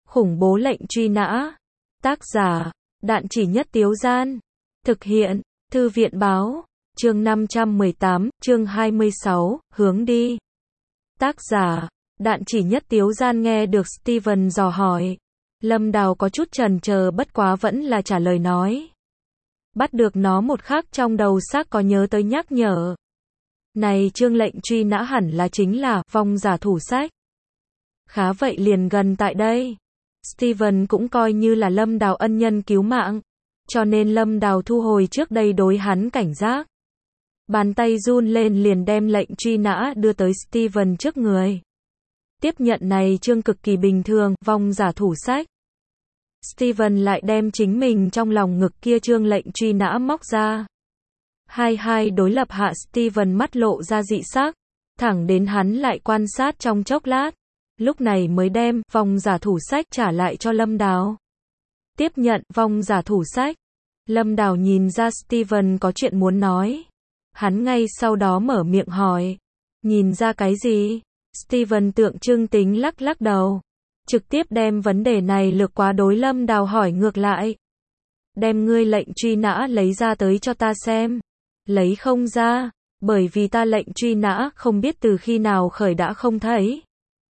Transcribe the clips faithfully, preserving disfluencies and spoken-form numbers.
Khủng bố lệnh truy nã. Tác giả, Đạn Chỉ Nhất Tiếu Gian. Thực hiện, Thư viện Báo. Chương năm trăm mười tám, chương hai mươi sáu, hướng đi. Tác giả, Đạn Chỉ Nhất Tiếu Gian. Nghe được Steven dò hỏi, Lâm Đào có chút chần chờ, bất quá vẫn là trả lời nói. Bắt được nó một khắc trong đầu xác có nhớ tới nhắc nhở. Này chương lệnh truy nã hẳn là chính là vong giả thủ sách. Khá vậy liền gần tại đây. Steven cũng coi như là Lâm Đào ân nhân cứu mạng, cho nên Lâm Đào thu hồi trước đây đối hắn cảnh giác. Bàn tay run lên liền đem lệnh truy nã đưa tới Steven trước người. Tiếp nhận này chương cực kỳ bình thường, vong giả thủ sách. Steven lại đem chính mình trong lòng ngực kia chương lệnh truy nã móc ra. Hai hai đối lập hạ, Steven mắt lộ ra dị sắc, thẳng đến hắn lại quan sát trong chốc lát, lúc này mới đem vong giả thủ sách trả lại cho Lâm Đào. Tiếp nhận vong giả thủ sách, Lâm Đào nhìn ra Steven có chuyện muốn nói. Hắn ngay sau đó mở miệng hỏi, nhìn ra cái gì? Steven tượng trưng tính lắc lắc đầu, trực tiếp đem vấn đề này lược qua, đối Lâm Đào hỏi ngược lại. Đem ngươi lệnh truy nã lấy ra tới cho ta xem. Lấy không ra, bởi vì ta lệnh truy nã không biết từ khi nào khởi đã không thấy.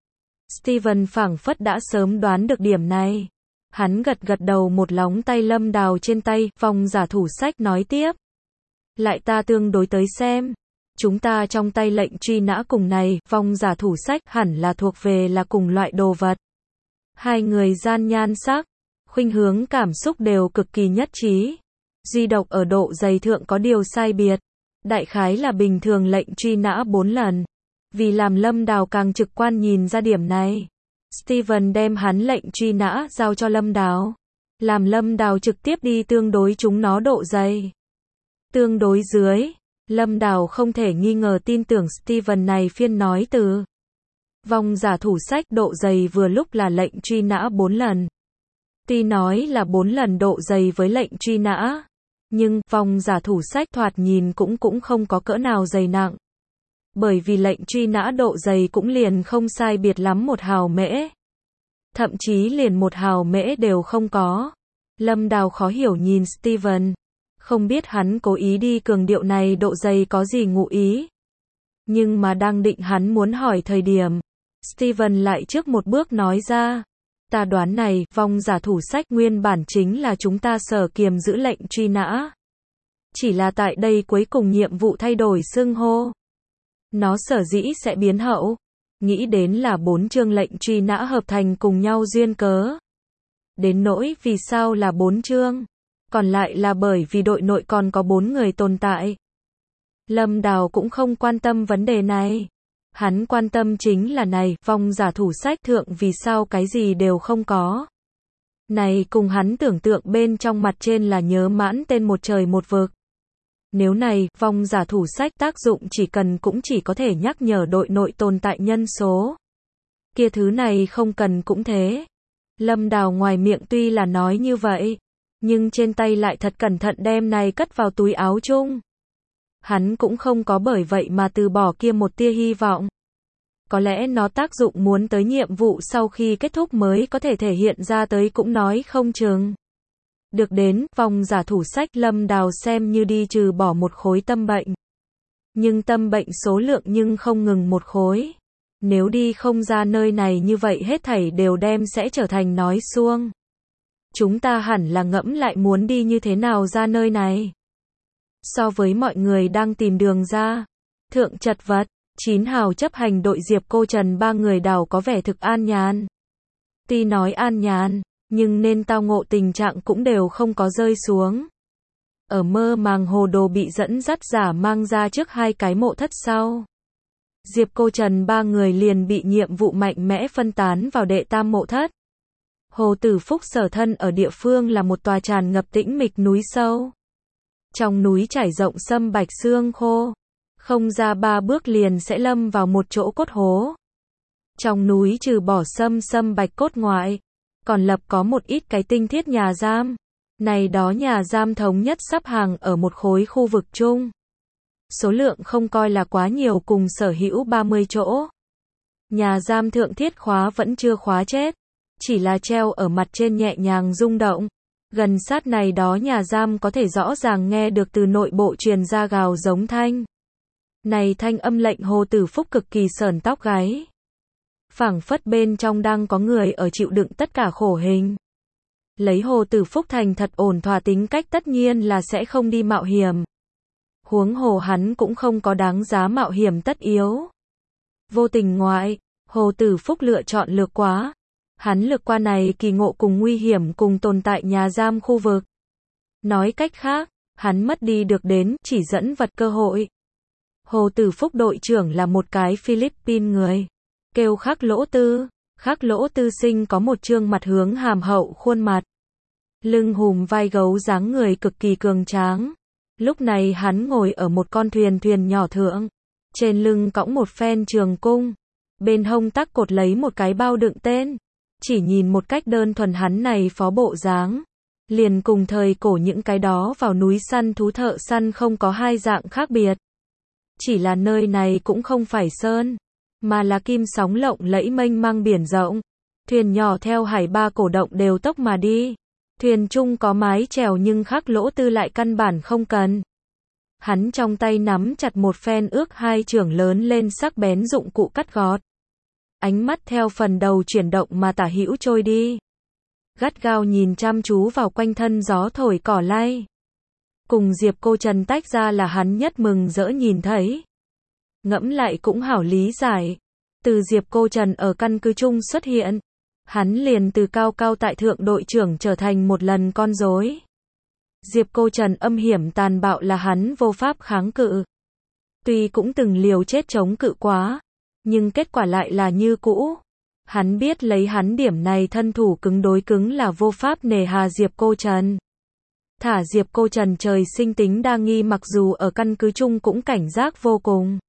Steven phảng phất đã sớm đoán được điểm này. Hắn gật gật đầu, một lóng tay Lâm Đào trên tay, vong giả thủ sách nói tiếp. Lại ta tương đối tới xem. Chúng ta trong tay lệnh truy nã cùng này, vong giả thủ sách hẳn là thuộc về là cùng loại đồ vật. Hai người gian nhan sắc, khuynh hướng cảm xúc đều cực kỳ nhất trí. Duy độc ở độ dày thượng có điều sai biệt. Đại khái là bình thường lệnh truy nã bốn lần. Vì làm Lâm Đào càng trực quan nhìn ra điểm này, Steven đem hắn lệnh truy nã giao cho Lâm Đào. Làm Lâm Đào trực tiếp đi tương đối chúng nó độ dày. Tương đối dưới, Lâm Đào không thể nghi ngờ tin tưởng Steven này phiên nói từ. Vong giả thủ sách độ dày vừa lúc là lệnh truy nã bốn lần. Tuy nói là bốn lần độ dày với lệnh truy nã, nhưng vong giả thủ sách thoạt nhìn cũng cũng không có cỡ nào dày nặng. Bởi vì lệnh truy nã độ dày cũng liền không sai biệt lắm một hào mễ. Thậm chí liền một hào mễ đều không có. Lâm Đào khó hiểu nhìn Steven. Không biết hắn cố ý đi cường điệu này độ dày có gì ngụ ý. Nhưng mà đang định hắn muốn hỏi thời điểm, Steven lại trước một bước nói ra. Ta đoán này, vong giả thủ sách nguyên bản chính là chúng ta sở kiềm giữ lệnh truy nã. Chỉ là tại đây cuối cùng nhiệm vụ thay đổi xưng hô. Nó sở dĩ sẽ biến hậu. Nghĩ đến là bốn chương lệnh truy nã hợp thành cùng nhau duyên cớ. Đến nỗi vì sao là bốn chương. Còn lại là bởi vì đội nội còn có bốn người tồn tại. Lâm Đào cũng không quan tâm vấn đề này. Hắn quan tâm chính là này, vong giả thủ sách thượng vì sao cái gì đều không có. Này cùng hắn tưởng tượng bên trong mặt trên là nhớ mãn tên một trời một vực. Nếu này, vong giả thủ sách tác dụng chỉ cần cũng chỉ có thể nhắc nhở đội nội tồn tại nhân số. Kia thứ này không cần cũng thế. Lâm Đào ngoài miệng tuy là nói như vậy, nhưng trên tay lại thật cẩn thận đem này cất vào túi áo chung. Hắn cũng không có bởi vậy mà từ bỏ kia một tia hy vọng. Có lẽ nó tác dụng muốn tới nhiệm vụ sau khi kết thúc mới có thể thể hiện ra tới cũng nói không chừng. Được đến, vong giả thủ sách Lâm Đào xem như đi trừ bỏ một khối tâm bệnh. Nhưng tâm bệnh số lượng nhưng không ngừng một khối. Nếu đi không ra nơi này như vậy hết thảy đều đem sẽ trở thành nói suông. Chúng ta hẳn là ngẫm lại muốn đi như thế nào ra nơi này. So với mọi người đang tìm đường ra, thượng chật vật, chín hào chấp hành đội Diệp Cô Trần ba người đào có vẻ thực an nhàn. Tuy nói an nhàn, nhưng nên tao ngộ tình trạng cũng đều không có rơi xuống. Ở mơ màng hồ đồ bị dẫn dắt giả mang ra trước hai cái mộ thất sau. Diệp Cô Trần ba người liền bị nhiệm vụ mạnh mẽ phân tán vào đệ tam mộ thất. Hồ Tử Phúc sở thân ở địa phương là một tòa tràn ngập tĩnh mịch núi sâu. Trong núi trải rộng sâm bạch xương khô. Không ra ba bước liền sẽ lâm vào một chỗ cốt hố. Trong núi trừ bỏ sâm sâm bạch cốt ngoại, còn lập có một ít cái tinh thiết nhà giam. Này đó nhà giam thống nhất sắp hàng ở một khối khu vực chung. Số lượng không coi là quá nhiều, cùng sở hữu ba mươi chỗ. Nhà giam thượng thiết khóa vẫn chưa khóa chết. chỉ là treo ở mặt trên nhẹ nhàng rung động. Gần sát này đó nhà giam có thể rõ ràng nghe được từ nội bộ truyền ra gào giống thanh. Này thanh âm lệnh Hồ Tử Phúc cực kỳ sởn tóc gáy. Phảng phất bên trong đang có người ở chịu đựng tất cả khổ hình. Lấy Hồ Tử Phúc thành thật ổn thỏa tính cách tất nhiên là sẽ không đi mạo hiểm. Huống hồ hắn cũng không có đáng giá mạo hiểm tất yếu. Vô tình ngoại, Hồ Tử Phúc lựa chọn lược quá. Hắn lược qua này kỳ ngộ cùng nguy hiểm cùng tồn tại nhà giam khu vực. Nói cách khác, hắn mất đi được đến chỉ dẫn vật cơ hội. Hồ Tử Phúc đội trưởng là một cái Philippines người. Kêu Khắc Lỗ Tư. Khắc Lỗ Tư sinh có một trương mặt hướng hàm hậu khuôn mặt. Lưng hùm vai gấu dáng người cực kỳ cường tráng. Lúc này hắn ngồi ở một con thuyền thuyền nhỏ thượng. Trên lưng cõng một phen trường cung. Bên hông tắc cột lấy một cái bao đựng tên. Chỉ nhìn một cách đơn thuần hắn này phó bộ dáng. Liền cùng thời cổ những cái đó vào núi săn thú thợ săn không có hai dạng khác biệt. Chỉ là nơi này cũng không phải sơn. Mà là kim sóng lộng lẫy mênh mang biển rộng. Thuyền nhỏ theo hải ba cổ động đều tốc mà đi. Thuyền chung có mái chèo nhưng Khắc Lỗ Tư lại căn bản không cần. Hắn trong tay nắm chặt một phen ước hai trưởng lớn lên sắc bén dụng cụ cắt gọt. Ánh mắt theo phần đầu chuyển động mà tả hữu trôi đi. Gắt gao nhìn chăm chú vào quanh thân gió thổi cỏ lay. Cùng Diệp Cô Trần tách ra là hắn nhất mừng rỡ nhìn thấy. Ngẫm lại cũng hảo lý giải. Từ Diệp Cô Trần ở căn cứ chung xuất hiện. Hắn liền từ cao cao tại thượng đội trưởng trở thành một lần con rối. Diệp Cô Trần âm hiểm tàn bạo là hắn vô pháp kháng cự. Tuy cũng từng liều chết chống cự quá. Nhưng kết quả lại là như cũ. Hắn biết lấy hắn điểm này thân thủ cứng đối cứng là vô pháp nề hà Diệp Cô Trần. Thả Diệp Cô Trần trời sinh tính đa nghi mặc dù ở căn cứ chung cũng cảnh giác vô cùng.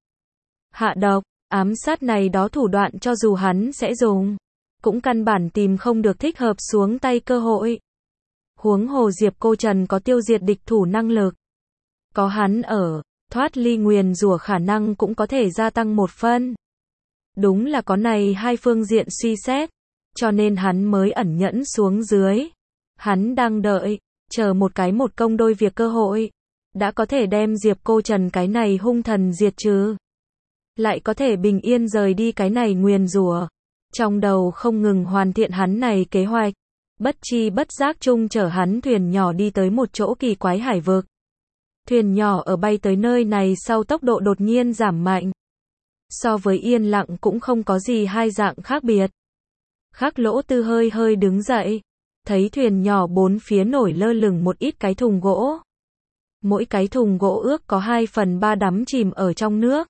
Hạ độc, ám sát này đó thủ đoạn cho dù hắn sẽ dùng. Cũng căn bản tìm không được thích hợp xuống tay cơ hội. Huống hồ Diệp Cô Trần có tiêu diệt địch thủ năng lực. Có hắn ở, thoát ly nguyền rủa khả năng cũng có thể gia tăng một phân. Đúng là có này hai phương diện suy xét. Cho nên hắn mới ẩn nhẫn xuống dưới. Hắn đang đợi, chờ một cái một công đôi việc cơ hội. Đã có thể đem Diệp Cô Trần cái này hung thần diệt trừ. Lại có thể bình yên rời đi cái này nguyền rủa. Trong đầu không ngừng hoàn thiện hắn này kế hoạch. Bất chi bất giác chung chở hắn thuyền nhỏ đi tới một chỗ kỳ quái hải vực. Thuyền nhỏ ở bay tới nơi này sau tốc độ đột nhiên giảm mạnh. So với yên lặng cũng không có gì hai dạng khác biệt. Khắc Lỗ Tư hơi hơi đứng dậy. Thấy thuyền nhỏ bốn phía nổi lơ lửng một ít cái thùng gỗ. Mỗi cái thùng gỗ ước có hai phần ba đắm chìm ở trong nước.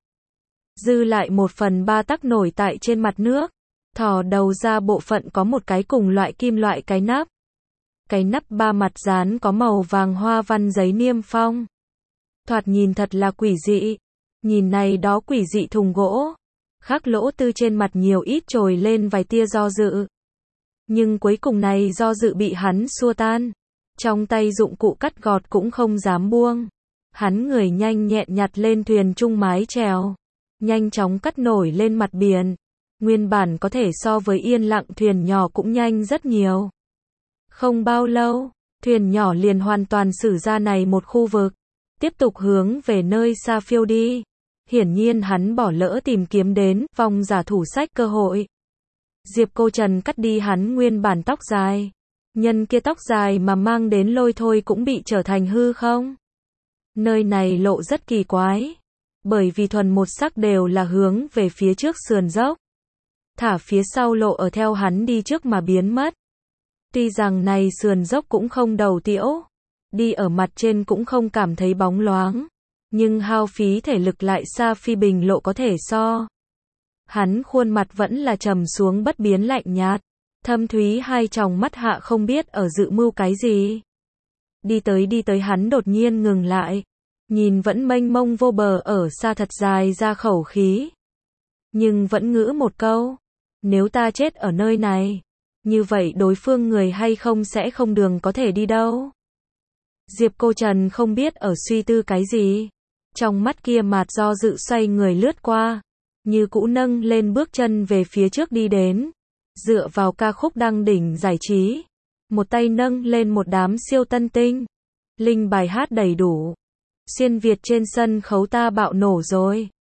Dư lại một phần ba tắc nổi tại trên mặt nước. Thò đầu ra bộ phận có một cái cùng loại kim loại cái nắp. Cái nắp ba mặt dán có màu vàng hoa văn giấy niêm phong. Thoạt nhìn thật là quỷ dị. Nhìn này đó quỷ dị thùng gỗ. Khắc Lỗ Tư trên mặt nhiều ít trồi lên vài tia do dự. Nhưng cuối cùng này do dự bị hắn xua tan. Trong tay dụng cụ cắt gọt cũng không dám buông. Hắn người nhanh nhẹn nhặt lên thuyền chung mái chèo. Nhanh chóng cắt nổi lên mặt biển. Nguyên bản có thể so với yên lặng thuyền nhỏ cũng nhanh rất nhiều. Không bao lâu, thuyền nhỏ liền hoàn toàn xử ra này một khu vực. Tiếp tục hướng về nơi xa phiêu đi. Hiển nhiên hắn bỏ lỡ tìm kiếm đến vòng giả thủ sách cơ hội. Diệp Cô Trần cắt đi hắn nguyên bản tóc dài. Nhân kia tóc dài mà mang đến lôi thôi cũng bị trở thành hư không. Nơi này lộ rất kỳ quái. Bởi vì thuần một sắc đều là hướng về phía trước sườn dốc. Thả phía sau lộ ở theo hắn đi trước mà biến mất. Tuy rằng này sườn dốc cũng không đầu tiễu. Đi ở mặt trên cũng không cảm thấy bóng loáng. Nhưng hao phí thể lực lại xa phi bình lộ có thể so. Hắn khuôn mặt vẫn là trầm xuống bất biến lạnh nhạt. Thâm thúy hai tròng mắt hạ không biết ở dự mưu cái gì. Đi tới đi tới hắn đột nhiên ngừng lại. Nhìn vẫn mênh mông vô bờ ở xa thật dài ra khẩu khí. Nhưng vẫn ngữ một câu. Nếu ta chết ở nơi này. Như vậy đối phương người hay không sẽ không đường có thể đi đâu. Diệp Cô Trần không biết ở suy tư cái gì. Trong mắt kia mạt do dự xoay người lướt qua. Như cũ nâng lên bước chân về phía trước đi đến. dựa vào ca khúc đăng đỉnh giải trí, một tay nâng lên một đám siêu tân tinh. Linh bài hát đầy đủ. Xuyên Việt trên sân khấu ta bạo nổ rồi.